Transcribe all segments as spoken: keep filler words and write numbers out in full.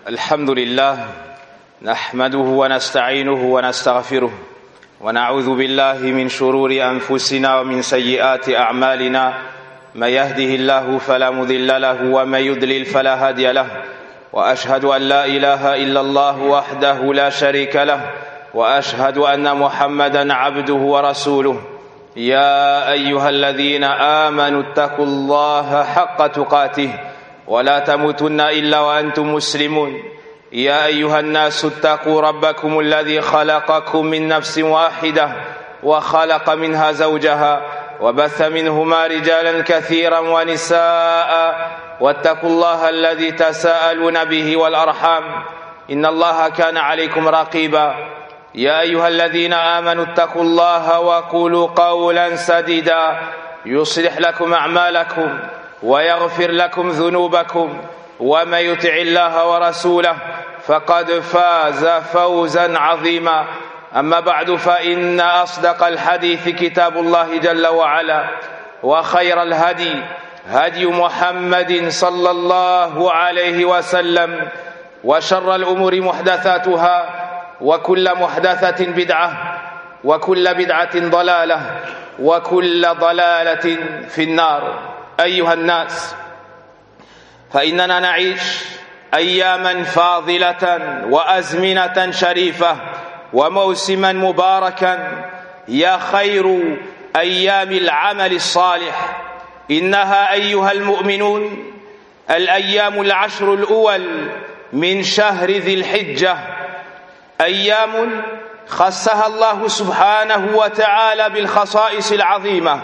الحمد لله نحمده ونستعينه ونستغفره ونعوذ بالله من شرور أنفسنا ومن سيئات أعمالنا. من يهده الله فلا مضل له ومن يضلل فلا هادي له، وأشهد أن لا إله إلا الله وحده لا شريك له، وأشهد أن محمدا عبده ورسوله. يا أيها الذين آمنوا اتقوا الله حق تقاته ولا تموتن إلا وأنتم مسلمون. يا أيها الناس اتقوا ربكم الذي خلقكم من نفس واحدة وخلق منها زوجها وبث منهما رجالا كثيرا ونساء، واتقوا الله الذي تساءلون به والأرحام إن الله كان عليكم رقيبا. يا أيها الذين آمنوا اتقوا الله وقولوا قولا سديدا يصلح لكم أعمالكم ويغفر لكم ذنوبكم، ومن يطع الله ورسوله فقد فاز فوزا عظيما. أما بعد، فإن أصدق الحديث كتاب الله جل وعلا، وخير الهدي هدي محمد صلى الله عليه وسلم، وشر الأمور محدثاتها، وكل محدثة بدعة، وكل بدعة ضلالة، وكل ضلالة في النار. أيها الناس، فإننا نعيش أياما فاضلة وأزمنة شريفة وموسما مباركا هي خير أيام العمل الصالح. إنها أيها المؤمنون الأيام العشر الأول من شهر ذي الحجة، أيام خصها الله سبحانه وتعالى بالخصائص العظيمة،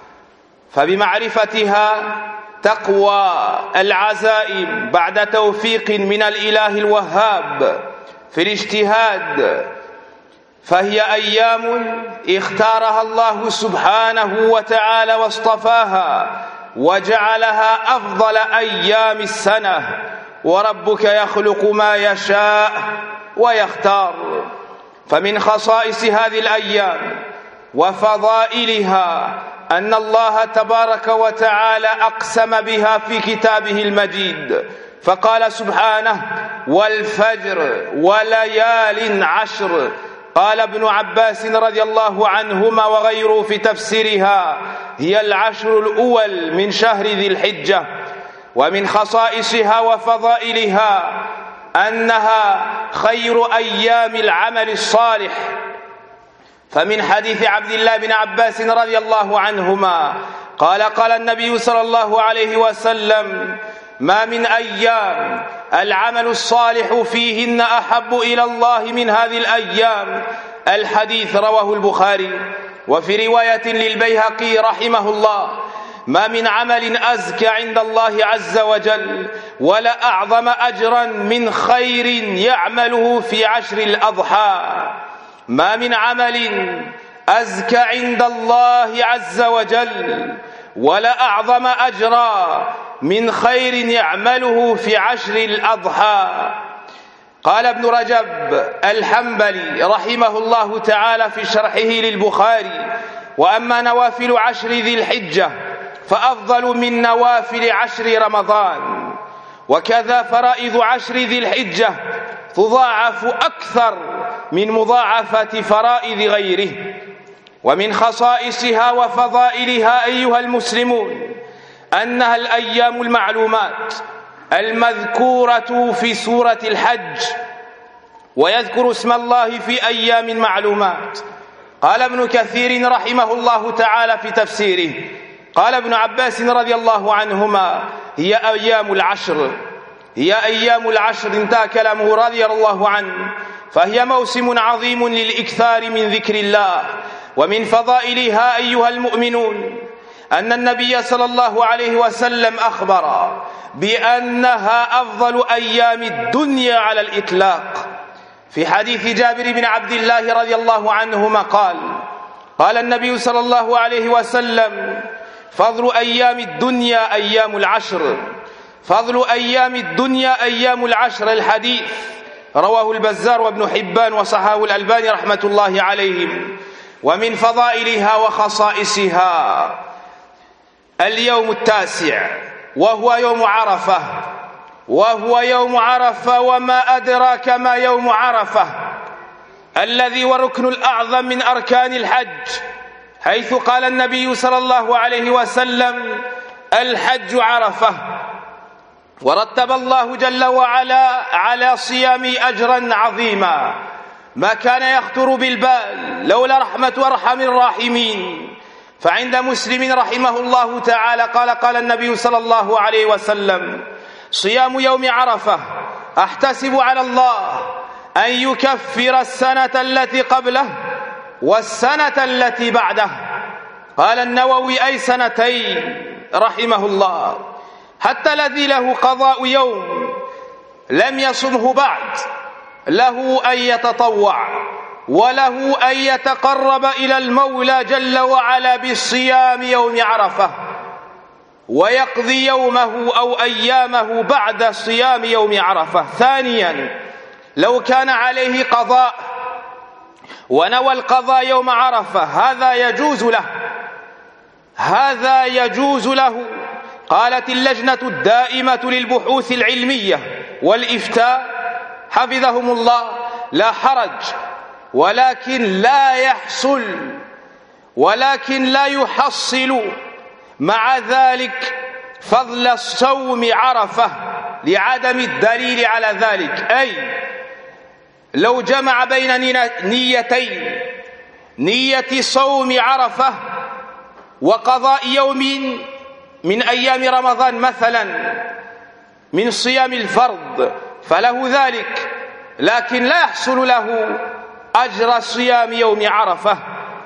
فبمعرفتها تقوى العزائم بعد توفيق من الإله الوهاب في الاجتهاد. فهي أيام اختارها الله سبحانه وتعالى واصطفاها وجعلها أفضل أيام السنة، وربك يخلق ما يشاء ويختار. فمن خصائص هذه الأيام وفضائلها أن الله تبارك وتعالى أقسم بها في كتابه المجيد، فقال سبحانه: والفجر وليال عشر. قال ابن عباس رضي الله عنهما وغيره في تفسيرها: هي العشر الأول من شهر ذي الحجة. ومن خصائصها وفضائلها أنها خير أيام العمل الصالح. فمن حديث عبد الله بن عباس رضي الله عنهما قال: قال النبي صلى الله عليه وسلم: ما من أيام العمل الصالح فيهن أحب إلى الله من هذه الأيام. الحديث رواه البخاري. وفي رواية للبيهقي رحمه الله: ما من عمل أزكى عند الله عز وجل ولا أعظم أجرا من خير يعمله في عشر الأضحى. ما من عمل أزكى عند الله عز وجل ولا أعظم أجرا من خير يعمله في عشر الأضحى. قال ابن رجب الحنبلي رحمه الله تعالى في شرحه للبخاري: وأما نوافل عشر ذي الحجة فأفضل من نوافل عشر رمضان، وكذا فرائض عشر ذي الحجة تضاعف أكثر من مضاعفة فرائض غيره. ومن خصائصها وفضائلها أيها المسلمون أنها الأيام المعلومات المذكورة في سورة الحج، ويذكر اسم الله في أيام معلومات. قال ابن كثير رحمه الله تعالى في تفسيره: قال ابن عباس رضي الله عنهما: هي أيام العشر. هي أيام العشر، انتهى كلامه رضي الله عنه. فهي موسم عظيم للإكثار من ذكر الله. ومن فضائلها أيها المؤمنون أن النبي صلى الله عليه وسلم أخبر بأنها أفضل أيام الدنيا على الإطلاق. في حديث جابر بن عبد الله رضي الله عنهما قال: قال النبي صلى الله عليه وسلم: فضل أيام الدنيا أيام العشر. فضل أيام الدنيا أيام العشر. الحديث رواه البزار وابن حبان وصححه الألباني رحمة الله عليهم. ومن فضائلها وخصائصها اليوم التاسع، وهو يوم عرفة. وهو يوم عرفة. وما أدراك ما يوم عرفة، الذي هو الركن الأعظم من أركان الحج، حيث قال النبي صلى الله عليه وسلم: الحج عرفة. ورتب الله جل وعلا على صيام أجرا عظيما ما كان يخطر بالبال لولا رحمة أرحم الراحمين. فعند مسلم رحمه الله تعالى قال قال النبي صلى الله عليه وسلم: صيام يوم عرفة أحتسب على الله أن يكفر السنة التي قبله والسنة التي بعده. قال النووي: أي سنتين رحمه الله، حتى الذي له قضاء يوم لم يصمه بعد له أن يتطوع وله أن يتقرب إلى المولى جل وعلا بالصيام يوم عرفة، ويقضي يومه أو أيامه بعد صيام يوم عرفة. ثانيا، لو كان عليه قضاء ونوى القضاء يوم عرفة هذا يجوز له، هذا يجوز له. قالت اللجنة الدائمة للبحوث العلمية والإفتاء حفظهم الله: لا حرج، ولكن لا يحصل ولكن لا يحصل مع ذلك فضل صوم عرفة لعدم الدليل على ذلك. أي لو جمع بين نيتين، نية صوم عرفة وقضاء يوم من أيام رمضان مثلا من صيام الفرض، فله ذلك، لكن لا يحصل له أجر صيام يوم عرفة.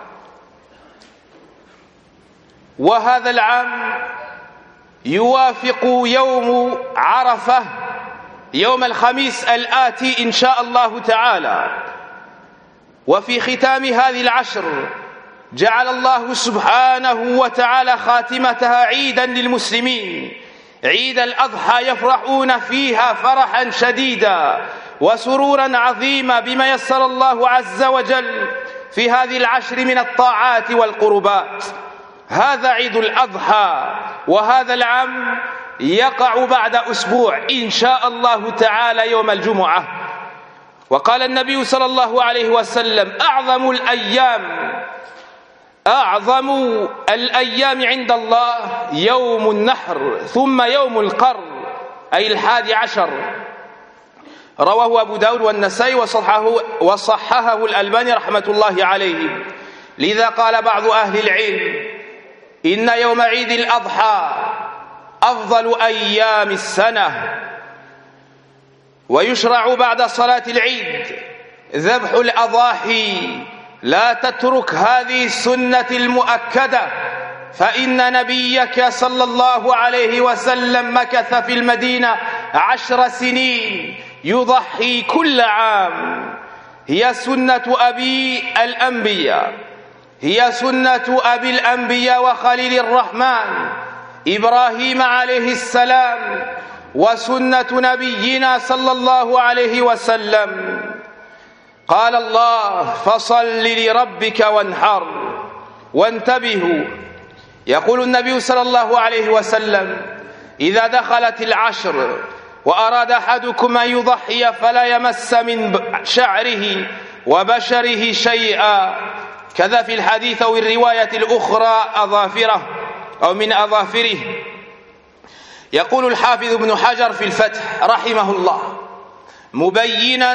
وهذا العام يوافق يوم عرفة يوم الخميس الآتي إن شاء الله تعالى. وفي ختام هذه العشر جعل الله سبحانه وتعالى خاتمتها عيدا للمسلمين، عيد الأضحى، يفرحون فيها فرحا شديدا وسرورا عظيما بما يسر الله عز وجل في هذه العشر من الطاعات والقربات. هذا عيد الأضحى، وهذا العام يقع بعد أسبوع إن شاء الله تعالى يوم الجمعة. وقال النبي صلى الله عليه وسلم: أعظم الأيام أعظم الأيام عند الله يوم النحر ثم يوم القر، أي الحادي عشر. رواه أبو داود والنسائي وصححه, وصححه الألباني رحمة الله عليه. لذا قال بعض أهل العلم: إن يوم عيد الأضحى أفضل أيام السنة، ويشرع بعد صلاة العيد ذبح الأضاحي. لا تترك هذه السنة المؤكدة، فإن نبيك صلى الله عليه وسلم مكث في المدينة عشر سنين يضحي كل عام. هي سنة أبي الأنبياء هي سنة أبي الأنبياء وخليل الرحمن إبراهيم عليه السلام، وسنة نبينا صلى الله عليه وسلم. قال الله: فصل لربك وانحر. وانتبهوا، يقول النبي صلى الله عليه وسلم: إذا دخلت العشر وأراد أحدكم أن يضحي فلا يمس من شعره وبشره شيئا. كذا في الحديث أو الرواية الأخرى أظافره أو من أظافره. يقول الحافظ ابن حجر في الفتح رحمه الله مبينا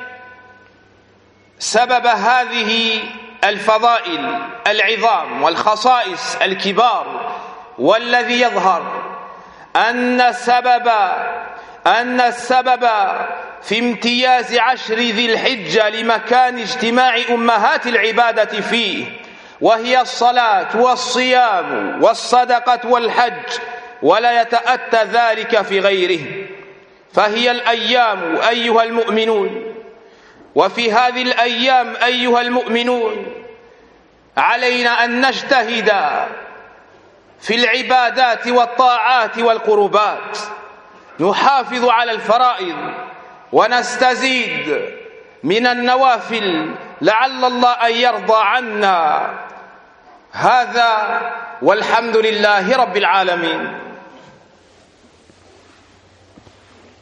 سبب هذه الفضائل العظام والخصائص الكبار، والذي يظهر أن السبب أن السبب في امتياز عشر ذي الحجة لمكان اجتماع أمهات العبادة فيه، وهي الصلاة والصيام والصدقة والحج، ولا يتأتى ذلك في غيره. فهي الأيام أيها المؤمنون، وفي هذه الأيام أيها المؤمنون علينا أن نجتهد في العبادات والطاعات والقربات، نحافظ على الفرائض ونستزيد من النوافل لعل الله أن يرضى عنا. هذا والحمد لله رب العالمين.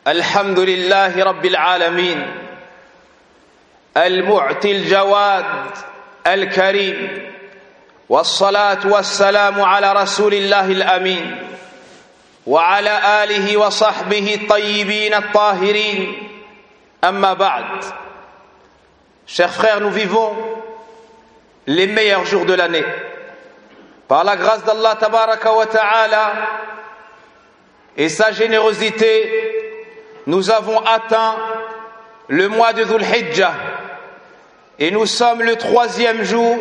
الحمد لله رب العالمين المعطي الجواد الكريم والصلاة والسلام على رسول الله الأمين وعلى آله وصحبه الطيبين الطاهرين أما بعد. Chers frères, nous vivons les meilleurs jours de l'année. Par la grâce d'Allah tabaraka wa ta'ala et sa générosité, nous avons atteint le mois de Dhul Hijjah et nous sommes le troisième jour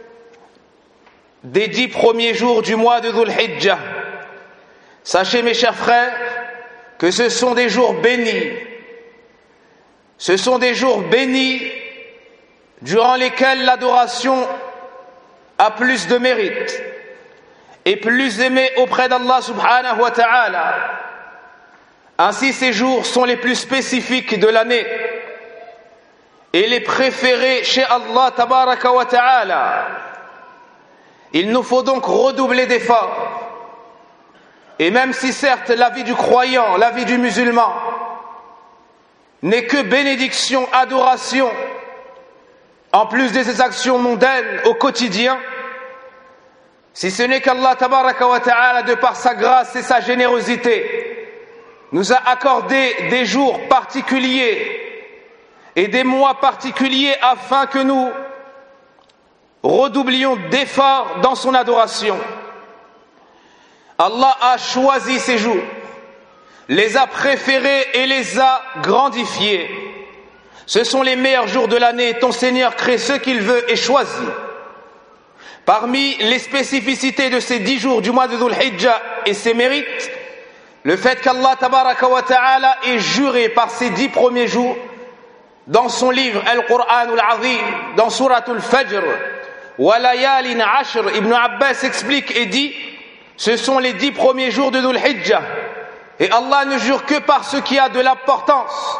des dix premiers jours du mois de Dhul Hijjah. Sachez mes chers frères que ce sont des jours bénis. Ce sont des jours bénis durant lesquels l'adoration a plus de mérite et plus aimé auprès d'Allah subhanahu wa ta'ala. Ainsi, ces jours sont les plus spécifiques de l'année et les préférés chez Allah tabaraka wa ta'ala. Il nous faut donc redoubler d'efforts. Et même si certes la vie du croyant, la vie du musulman n'est que bénédiction, adoration, en plus de ses actions mondaines au quotidien, si ce n'est qu'Allah tabaraka wa ta'ala, de par sa grâce et sa générosité, nous a accordé des jours particuliers et des mois particuliers afin que nous redoublions d'efforts dans son adoration. Allah a choisi ces jours, les a préférés et les a grandifiés. Ce sont les meilleurs jours de l'année. Ton Seigneur crée ce qu'il veut et choisit. Parmi les spécificités de ces dix jours du mois de Dhul Hijjah et ses mérites, le fait qu'Allah tabaraka wa ta'ala ait juré par ces dix premiers jours dans son livre Al-Qur'an al-Azim, dans Surat al-Fajr, wa layalin ashr, Ibn Abbas explique et dit, ce sont les dix premiers jours de Dhul Hijjah. Et Allah ne jure que par ce qui a de l'importance.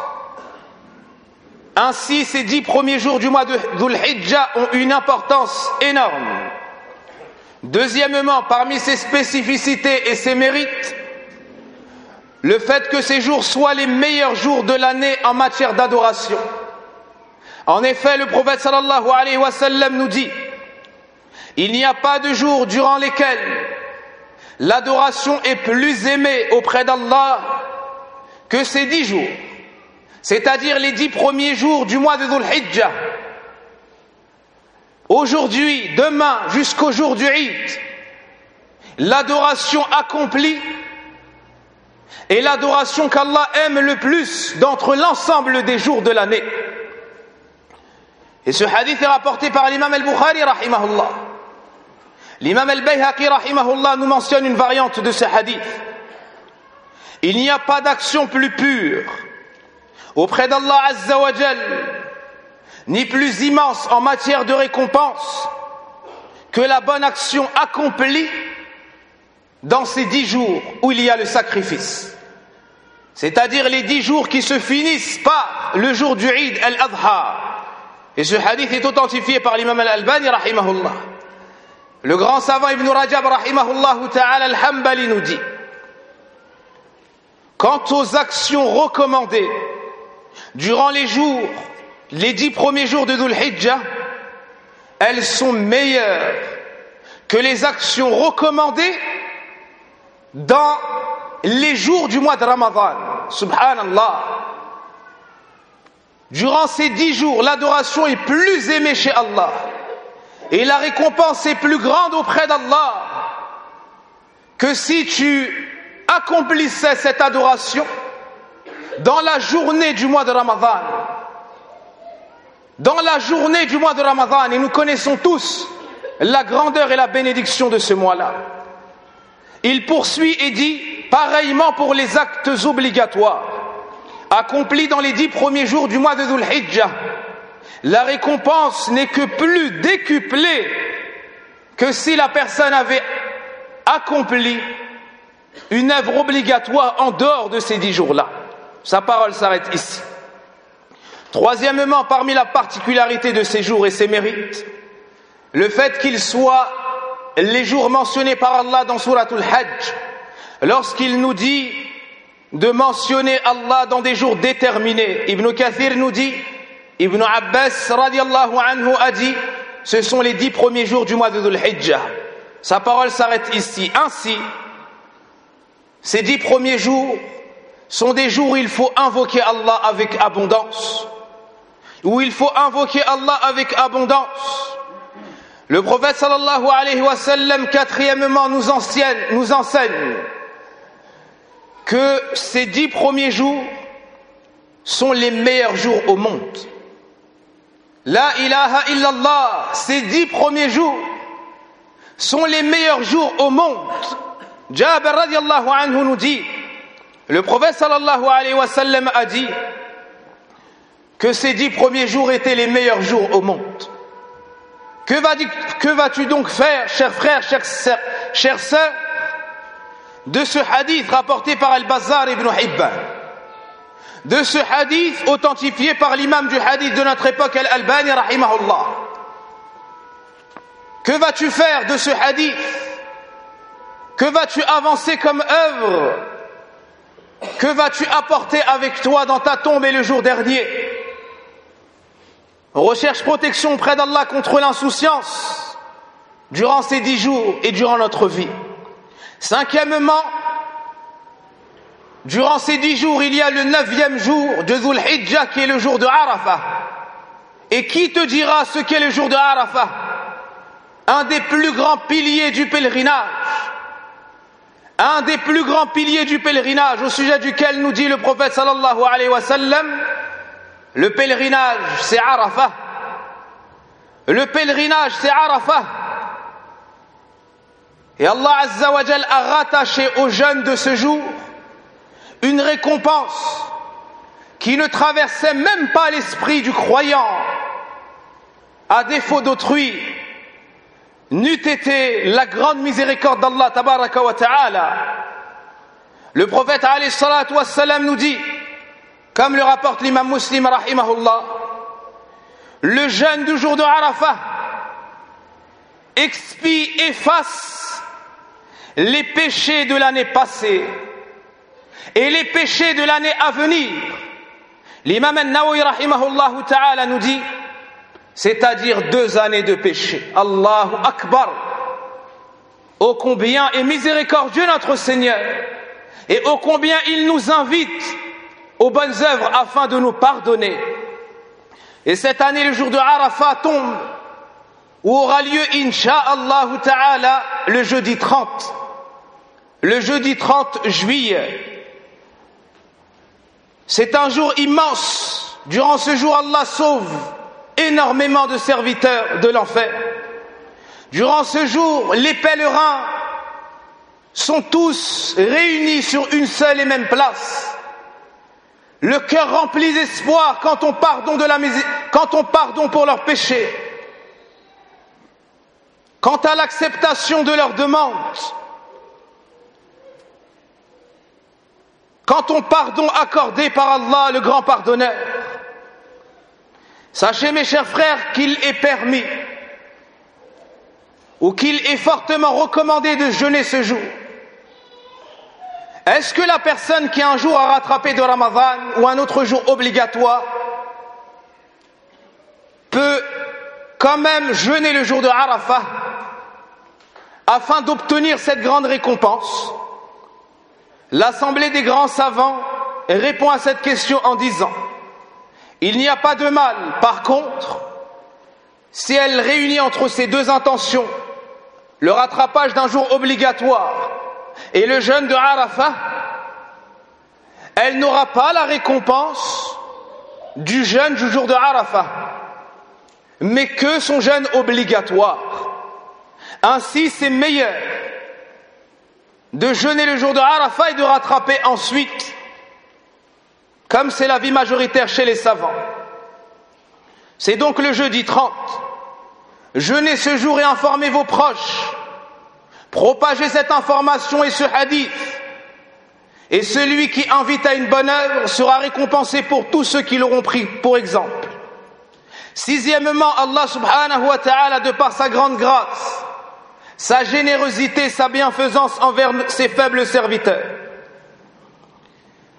Ainsi, ces dix premiers jours du mois de Dhul Hijjah ont une importance énorme. Deuxièmement, parmi ses spécificités et ses mérites, le fait que ces jours soient les meilleurs jours de l'année en matière d'adoration. En effet, le prophète sallallahu alayhi wa sallam nous dit, il n'y a pas de jours durant lesquels l'adoration est plus aimée auprès d'Allah que ces dix jours, c'est-à-dire les dix premiers jours du mois de Dhul Hijjah. Aujourd'hui, demain, jusqu'au jour du Eid, l'adoration accomplie est l'adoration qu'Allah aime le plus d'entre l'ensemble des jours de l'année. Et ce hadith est rapporté par l'imam al-Bukhari rahimahullah. L'imam al-Bayhaqi rahimahullah nous mentionne une variante de ce hadith. Il n'y a pas d'action plus pure auprès d'Allah azza wa jal, ni plus immense en matière de récompense que la bonne action accomplie dans ces dix jours où il y a le sacrifice, c'est-à-dire les dix jours qui se finissent par le jour du Eid al-Adha. Et ce hadith est authentifié par l'imam al-Albani rahimahullah. Le grand savant Ibn Rajab rahimahullah ta'ala al-Hanbali nous dit, quant aux actions recommandées durant les jours, les dix premiers jours de Dhul Hijjah, elles sont meilleures que les actions recommandées dans les jours du mois de Ramadan. Subhanallah. Durant ces dix jours, l'adoration est plus aimée chez Allah et la récompense est plus grande auprès d'Allah que si tu accomplissais cette adoration dans la journée du mois de Ramadan. Dans la journée du mois de Ramadan, et nous connaissons tous la grandeur et la bénédiction de ce mois-là. Il poursuit et dit, pareillement pour les actes obligatoires accomplis dans les dix premiers jours du mois de Dhul Hijjah, la récompense n'est que plus décuplée que si la personne avait accompli une œuvre obligatoire en dehors de ces dix jours-là. Sa parole s'arrête ici. Troisièmement, parmi la particularité de ces jours et ses mérites, le fait qu'ils soient les jours mentionnés par Allah dans Surat al-Hajj, lorsqu'il nous dit de mentionner Allah dans des jours déterminés. Ibn Kathir nous dit, Ibn Abbas radiallahu anhu a dit, ce sont les dix premiers jours du mois de Dhul Hijjah. Sa parole s'arrête ici. Ainsi, ces dix premiers jours sont des jours où il faut invoquer Allah avec abondance, où il faut invoquer Allah avec abondance. Le prophète sallallahu alayhi wa sallam, quatrièmement, nous enseigne, nous enseigne que ces dix premiers jours sont les meilleurs jours au monde. La ilaha illallah, ces dix premiers jours sont les meilleurs jours au monde. Jabir radiallahu anhu nous dit, le prophète sallallahu alayhi wa sallam a dit que ces dix premiers jours étaient les meilleurs jours au monde. Que, va, que vas-tu donc faire, chers frères, chers, chers sœurs, de ce hadith rapporté par Al-Bazzar ibn Hibban, de ce hadith authentifié par l'imam du hadith de notre époque, Al-Albani rahimahullah? Que vas-tu faire de ce hadith? Que vas-tu avancer comme œuvre? Que vas-tu apporter avec toi dans ta tombe et le jour dernier? Recherche protection auprès d'Allah contre l'insouciance durant ces dix jours et durant notre vie. Cinquièmement, durant ces dix jours, il y a le neuvième jour de Dhul Hijjah qui est le jour de Arafah. Et qui te dira ce qu'est le jour de Arafah? Un des plus grands piliers du pèlerinage. Un des plus grands piliers du pèlerinage, au sujet duquel nous dit le prophète sallallahu alayhi wa sallam, le pèlerinage c'est Arafah. Le pèlerinage c'est Arafah. Et Allah Azza wa Jal a rattaché aux jeunes de ce jour une récompense qui ne traversait même pas l'esprit du croyant, à défaut d'autrui, n'eût été la grande miséricorde d'Allah tabaraka wa ta'ala. Le prophète alayhi salatu wa salam nous dit, comme le rapporte l'imam Muslim rahimahullah, le jeûne du jour de Arafah expie, efface les péchés de l'année passée et les péchés de l'année à venir. L'imam An-Nawawi rahimahullah ta'ala nous dit, c'est-à-dire deux années de péché. Allahu Akbar. Ô combien est miséricordieux notre Seigneur, et ô combien il nous invite aux bonnes œuvres afin de nous pardonner. Et cette année, le jour de Arafat tombe, où aura lieu, Inch'Allah ta'ala, le jeudi trente. Le jeudi trente juillet. C'est un jour immense. Durant ce jour, Allah sauve énormément de serviteurs de l'enfer. Durant ce jour, les pèlerins sont tous réunis sur une seule et même place. Le cœur rempli d'espoir quand on pardonne de la misé- quand on pardonne pour leurs péchés. Quant à l'acceptation de leurs demandes, quant au pardon accordé par Allah, le grand pardonneur. Sachez, mes chers frères, qu'il est permis ou qu'il est fortement recommandé de jeûner ce jour. Est-ce que la personne qui un jour a rattrapé de Ramadan ou un autre jour obligatoire peut quand même jeûner le jour de Arafah afin d'obtenir cette grande récompense? L'Assemblée des grands savants répond à cette question en disant: il n'y a pas de mal, par contre, si elle réunit entre ces deux intentions, le rattrapage d'un jour obligatoire et le jeûne de Arafah, elle n'aura pas la récompense du jeûne du jour de Arafah, mais que son jeûne obligatoire. Ainsi, c'est meilleur de jeûner le jour de Arafah et de rattraper ensuite, comme c'est l'avis majoritaire chez les savants. C'est donc le jeudi trente. Jeûnez ce jour et informez vos proches. Propagez cette information et ce hadith. Et celui qui invite à une bonne œuvre sera récompensé pour tous ceux qui l'auront pris pour exemple. Sixièmement, Allah subhanahu wa ta'ala, de par sa grande grâce, sa générosité, sa bienfaisance envers ses faibles serviteurs,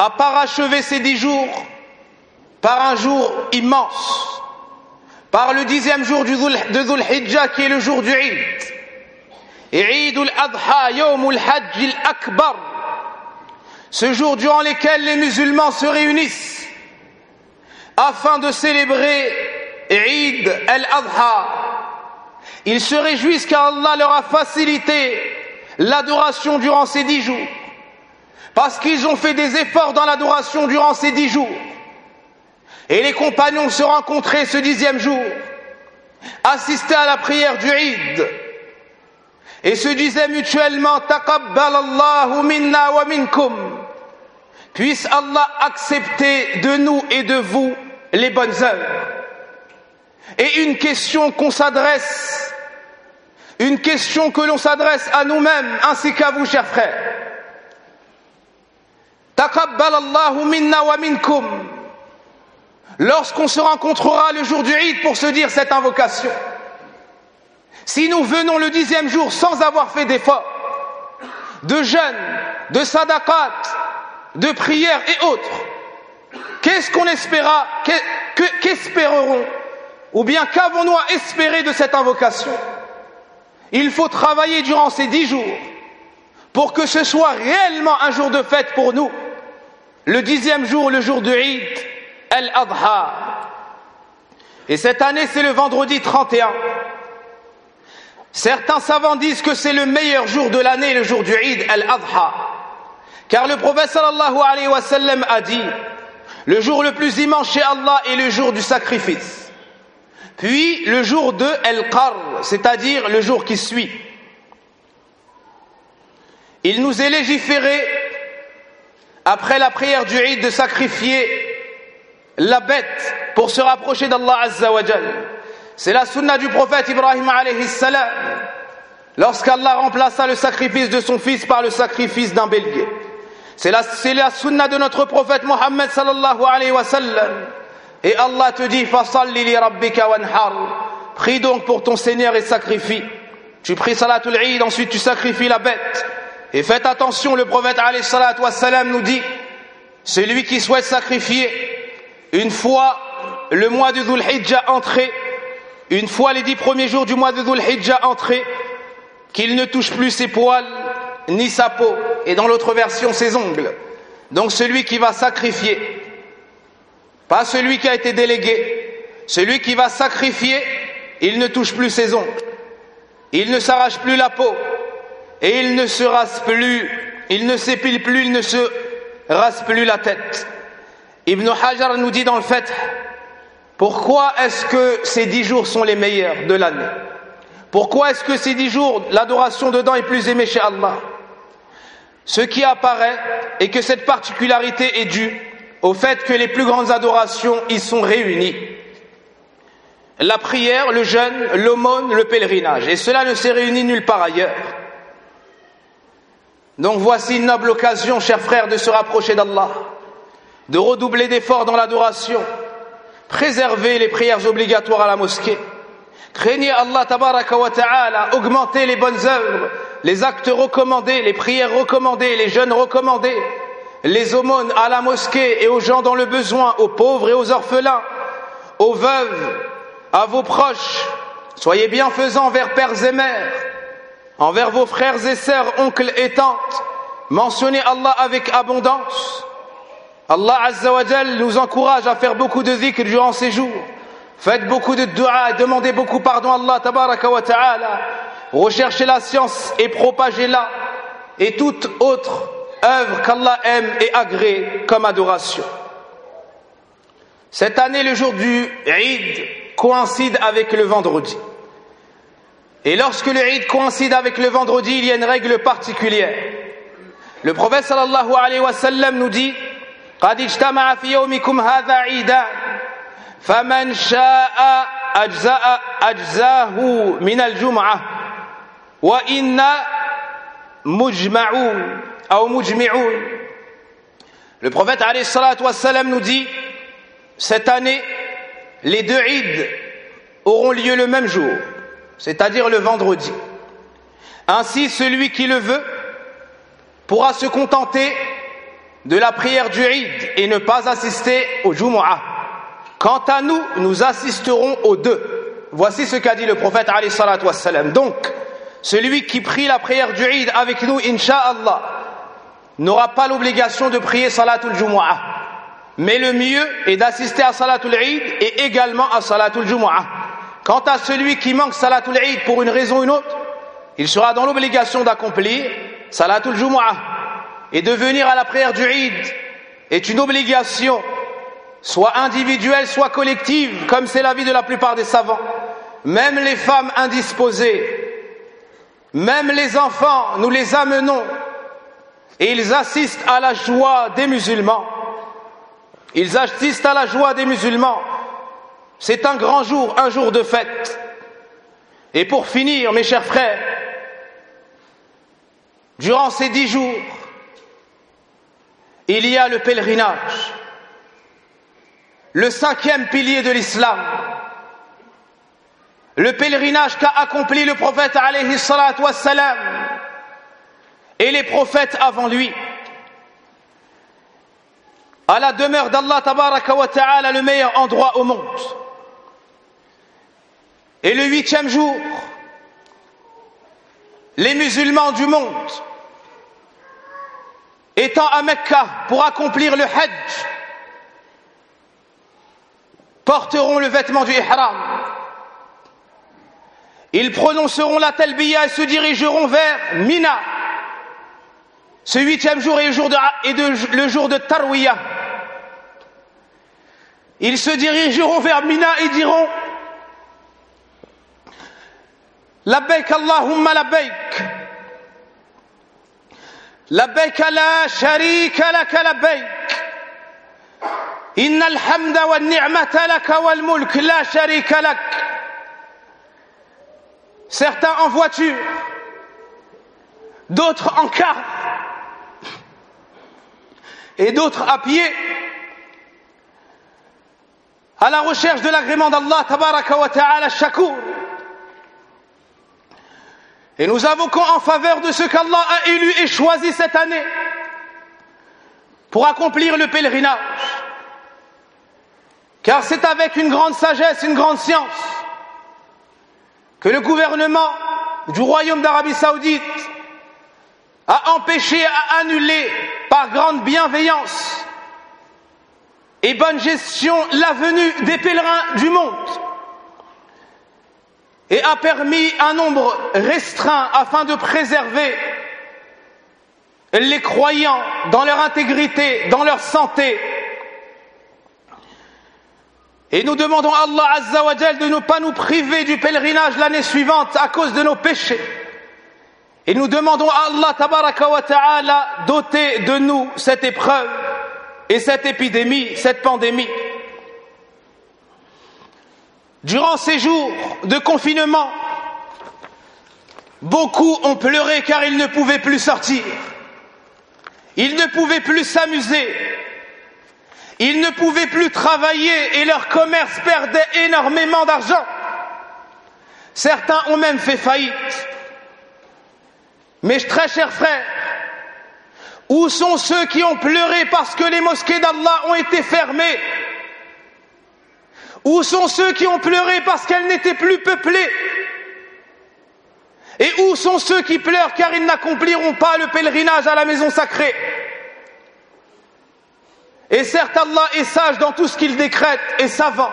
a parachevé ces dix jours par un jour immense, par le dixième jour du Dhul, de Dhul Hijjah, qui est le jour du Eid. Et Eid al-Adha, Yawm al-Hajj al-Akbar, ce jour durant lequel les musulmans se réunissent afin de célébrer Eid al-Adha. Ils se réjouissent car Allah leur a facilité l'adoration durant ces dix jours, parce qu'ils ont fait des efforts dans l'adoration durant ces dix jours. Et les compagnons se rencontraient ce dixième jour, assistaient à la prière du Eid, et se disaient mutuellement: Taqabbal Allahu minna wa minkum. Puisse Allah accepter de nous et de vous les bonnes œuvres. Et une question qu'on s'adresse, une question que l'on s'adresse à nous-mêmes ainsi qu'à vous, chers frères. Taqabbal Allahu minna wa minkum. Lorsqu'on se rencontrera le jour du Eid pour se dire cette invocation, si nous venons le dixième jour sans avoir fait d'efforts, de jeûne, de sadaqat, de prières et autres, qu'est-ce qu'on espéra, qu'espérerons, ou bien qu'avons-nous à espérer de cette invocation? Il faut travailler durant ces dix jours pour que ce soit réellement un jour de fête pour nous. Le dixième jour, le jour de Eid al-Adha. Et cette année, c'est le vendredi trente et un. Certains savants disent que c'est le meilleur jour de l'année, le jour du Eid al-Adha. Car le prophète sallallahu alayhi wa sallam a dit: le jour le plus immense chez Allah est le jour du sacrifice. Puis le jour de Al-Qarr, c'est-à-dire le jour qui suit. Il nous est légiféré, après la prière du Eid, de sacrifier la bête pour se rapprocher d'Allah Azza wa Jal. C'est la sunna du prophète Ibrahim alayhi salam, lorsqu'Allah remplaça le sacrifice de son fils par le sacrifice d'un bélier. C'est la, c'est la sunna de notre prophète Mohammed sallallahu alayhi wa sallam. Et Allah te dit: Fasalli li rabbika wanhar. Prie donc pour ton Seigneur et sacrifie. Tu pries salatul Eid, ensuite tu sacrifies la bête. Et faites attention, le prophète alayhi salatu wa salam nous dit: celui qui souhaite sacrifier, une fois le mois de Dhul Hijjah entré, une fois les dix premiers jours du mois de Dhul Hijjah entré, qu'il ne touche plus ses poils ni sa peau, et dans l'autre version ses ongles. Donc celui qui va sacrifier, pas celui qui a été délégué, celui qui va sacrifier, il ne touche plus ses ongles, il ne s'arrache plus la peau, et il ne se rase plus, il ne s'épile plus, il ne se rase plus la tête. Ibn Hajar nous dit dans le Fath, pourquoi est-ce que ces dix jours sont les meilleurs de l'année? Pourquoi est-ce que ces dix jours, l'adoration dedans est plus aimée chez Allah? Ce qui apparaît est que cette particularité est due au fait que les plus grandes adorations y sont réunies. La prière, le jeûne, l'aumône, le pèlerinage. Et cela ne s'est réuni nulle part ailleurs. Donc voici une noble occasion, chers frères, de se rapprocher d'Allah, de redoubler d'efforts dans l'adoration, préserver les prières obligatoires à la mosquée, craignez Allah tabaraka wa ta'ala, augmentez les bonnes œuvres, les actes recommandés, les prières recommandées, les jeûnes recommandés, les aumônes à la mosquée et aux gens dans le besoin, aux pauvres et aux orphelins, aux veuves, à vos proches. Soyez bienfaisants envers pères et mères, envers vos frères et sœurs, oncles et tantes. Mentionnez Allah avec abondance. Allah Azza wa Jal nous encourage à faire beaucoup de dhikr durant ces jours. Faites beaucoup de dua, demandez beaucoup pardon à Allah tabaraka wa ta'ala. Recherchez la science et propagez-la, et toute autre œuvre qu'Allah aime et agrée comme adoration. Cette année, le jour du Eid coïncide avec le vendredi. Et lorsque le Eid coïncide avec le vendredi, il y a une règle particulière. Le prophète sallallahu alayhi wa sallam nous dit: قد اجتمع في يومكم هذا عيدان فمن شاء أجزاء أجزاه من الجمعة وإنا مجمعون أو مجمعون. Le prophète alayhi salatu wa sallam nous dit: cette année, les deux Eid auront lieu le même jour, c'est-à-dire le vendredi. Ainsi, celui qui le veut pourra se contenter de la prière du Eid et ne pas assister au Jumu'ah. Quant à nous, nous assisterons aux deux. Voici ce qu'a dit le prophète alayhi salatu wassalam. Donc, celui qui prie la prière du Eid avec nous, Inch'Allah, n'aura pas l'obligation de prier Salatul Jumu'ah. Mais le mieux est d'assister à Salatul Eid et également à Salatul Jumu'ah. Quant à celui qui manque Salatul Eid pour une raison ou une autre, il sera dans l'obligation d'accomplir Salatul Jumu'ah. Et de venir à la prière du Eid est une obligation, soit individuelle, soit collective, comme c'est l'avis de la plupart des savants. Même les femmes indisposées, même les enfants, nous les amenons et ils assistent à la joie des musulmans. Ils assistent à la joie des musulmans. C'est un grand jour, un jour de fête. Et pour finir, mes chers frères, durant ces dix jours, il y a le pèlerinage, le cinquième pilier de l'islam, le pèlerinage qu'a accompli le prophète alayhi salatu wassalam et les prophètes avant lui, à la demeure d'Allah tabaraka wa ta'ala, le meilleur endroit au monde. Et le huitième jour, les musulmans du monde, étant à Mecca pour accomplir le Hajj, porteront le vêtement du Ihram. Ils prononceront la Talbiya et se dirigeront vers Mina. Ce huitième jour est le jour de, est de, le jour de Tarwiyah. Ils se dirigeront vers Mina et diront Labbaik Allahumma labbaik. Labbaik la sharika laka labbaik. Inna al-hamda wa ni'mata laka wal mulk la sharika lak. Certains en voiture, d'autres en car, et d'autres à pied, à la recherche de l'agrément d'Allah tabaraka wa ta'ala shakur. Et nous invoquons en faveur de ce qu'Allah a élu et choisi cette année pour accomplir le pèlerinage. Car c'est avec une grande sagesse, une grande science que le gouvernement du Royaume d'Arabie Saoudite a empêché, a annulé par grande bienveillance et bonne gestion la venue des pèlerins du monde et a permis un nombre restreint afin de préserver les croyants dans leur intégrité, dans leur santé. Et nous demandons à Allah Azza wa Jal de ne pas nous priver du pèlerinage l'année suivante à cause de nos péchés. Et nous demandons à Allah Tabaraka wa Ta'ala d'ôter de nous cette épreuve et cette épidémie, cette pandémie. Durant ces jours de confinement, beaucoup ont pleuré car ils ne pouvaient plus sortir. Ils ne pouvaient plus s'amuser. Ils ne pouvaient plus travailler et leur commerce perdait énormément d'argent. Certains ont même fait faillite. Mes très chers frères, où sont ceux qui ont pleuré parce que les mosquées d'Allah ont été fermées? Où sont ceux qui ont pleuré parce qu'elles n'étaient plus peuplées? Et où sont ceux qui pleurent car ils n'accompliront pas le pèlerinage à la maison sacrée? Et certes, Allah est sage dans tout ce qu'il décrète et savant.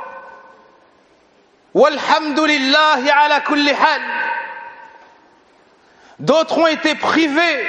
Walhamdulillahi ala kulli hal. D'autres ont été privés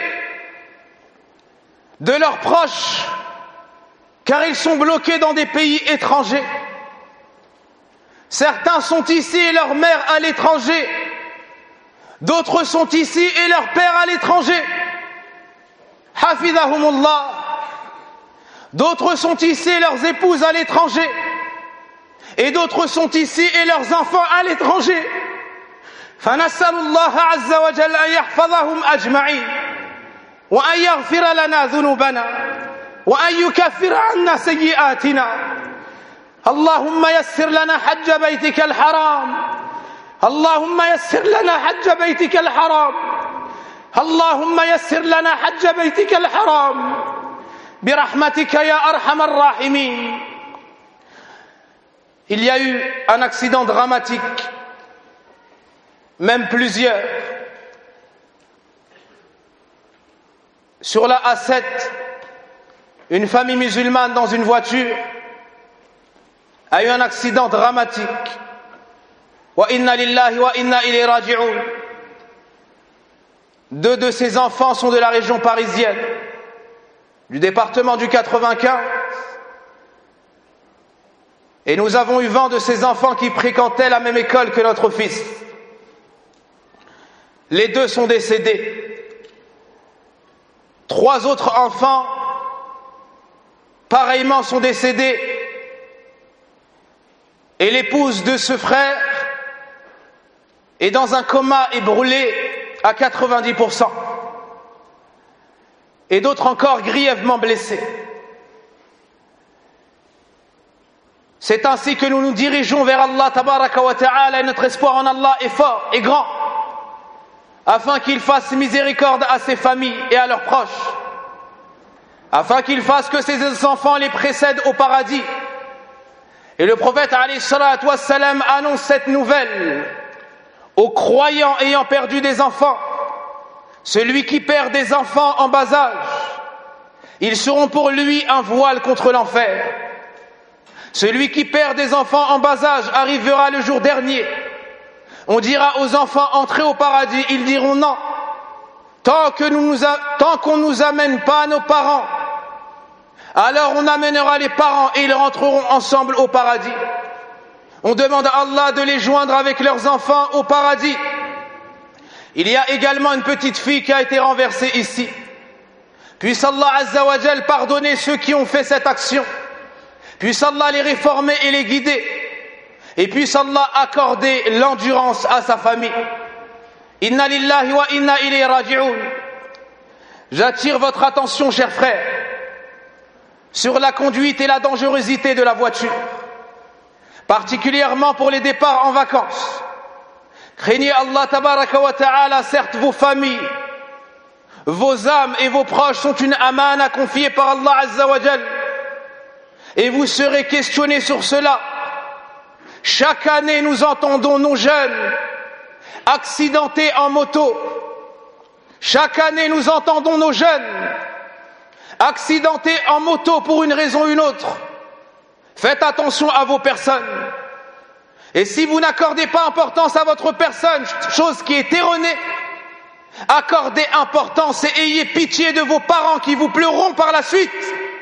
de leurs proches car ils sont bloqués dans des pays étrangers. Certains sont ici et leur mère à l'étranger. D'autres sont ici et leur père à l'étranger. Hafidahumullah. D'autres sont ici et leurs épouses à l'étranger. Et d'autres sont ici et leurs enfants à l'étranger. فنسأل الله عز وجل أن يحفظهم أجمعين وأن يغفر لنا ذنوبنا وأن يكفر عنا سيئاتنا. اللهم يسر لنا حج بيتك الحرام. اللهم يسر لنا حج بيتك الحرام. اللهم يسر لنا حج بيتك الحرام. برحمتك يا أرحم الراحمين. Il y a eu un accident dramatique, même plusieurs, sur la A sept. Une famille musulmane dans une voiture a eu un accident dramatique. Wa inna lillahi wa inna ilayhi raji'un. Deux de ses enfants sont de la région parisienne, du département du quatre-vingt-quinze. Et nous avons eu vent de ces enfants qui fréquentaient la même école que notre fils. Les deux sont décédés. Trois autres enfants, pareillement, sont décédés. Et l'épouse de ce frère est dans un coma et brûlée à quatre-vingt-dix pour cent. Et d'autres encore grièvement blessés. C'est ainsi que nous nous dirigeons vers Allah tabaraka wa ta'ala, et notre espoir en Allah est fort et grand, afin qu'il fasse miséricorde à ses familles et à leurs proches, afin qu'il fasse que ses enfants les précèdent au paradis. Et le prophète alayhi salatu wassalam annonce cette nouvelle aux croyants ayant perdu des enfants: celui qui perd des enfants en bas âge, ils seront pour lui un voile contre l'enfer. Celui qui perd des enfants en bas âge arrivera le jour dernier. On dira aux enfants: entrez au paradis. Ils diront non. Tant que nous nous a... tant qu'on ne nous amène pas nos parents, alors on amènera les parents et ils rentreront ensemble au paradis. On demande à Allah de les joindre avec leurs enfants au paradis. Il y a également une petite fille qui a été renversée ici. Puisse Allah Azza wa Jal pardonner ceux qui ont fait cette action. Puisse Allah les réformer et les guider. Et puisse Allah accorder l'endurance à sa famille. Inna lillahi wa inna ilayhi raji'un. J'attire votre attention, chers frères, sur la conduite et la dangerosité de la voiture, particulièrement pour les départs en vacances. Craignez Allah tabaraka wa ta'ala. Certes, vos familles, vos âmes et vos proches sont une amana confiée par Allah Azza wa Jal. Et vous serez questionnés sur cela. Chaque année, nous entendons nos jeunes accidentés en moto. Chaque année, nous entendons nos jeunes accidentés en moto pour une raison ou une autre. Faites attention à vos personnes. Et si vous n'accordez pas importance à votre personne, chose qui est erronée, accordez importance et ayez pitié de vos parents qui vous pleureront par la suite.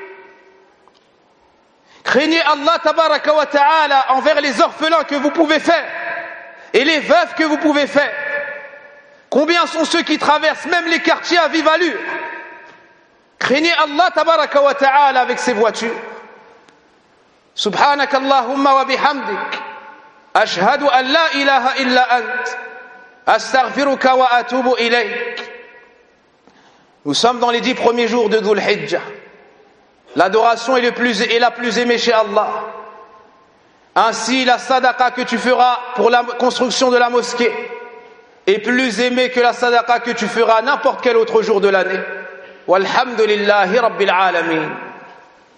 Craignez Allah tabaraka wa ta'ala envers les orphelins que vous pouvez faire et les veuves que vous pouvez faire. Combien sont ceux qui traversent même les quartiers à vive allure? Craignez Allah tabaraka wa ta'ala avec ces voitures. Subhanak Allahumma wa bihamdik. Ashhadu an la ilaha illa ant. Astaghfiruka wa atubu ilayk. Nous sommes dans les dix premiers jours de Dhul Hijjah. L'adoration est, le plus, est la plus aimée chez Allah. Ainsi, la sadaqa que tu feras pour la construction de la mosquée est plus aimée que la sadaqa que tu feras n'importe quel autre jour de l'année. Walhamdulillahi Rabbil Alamin.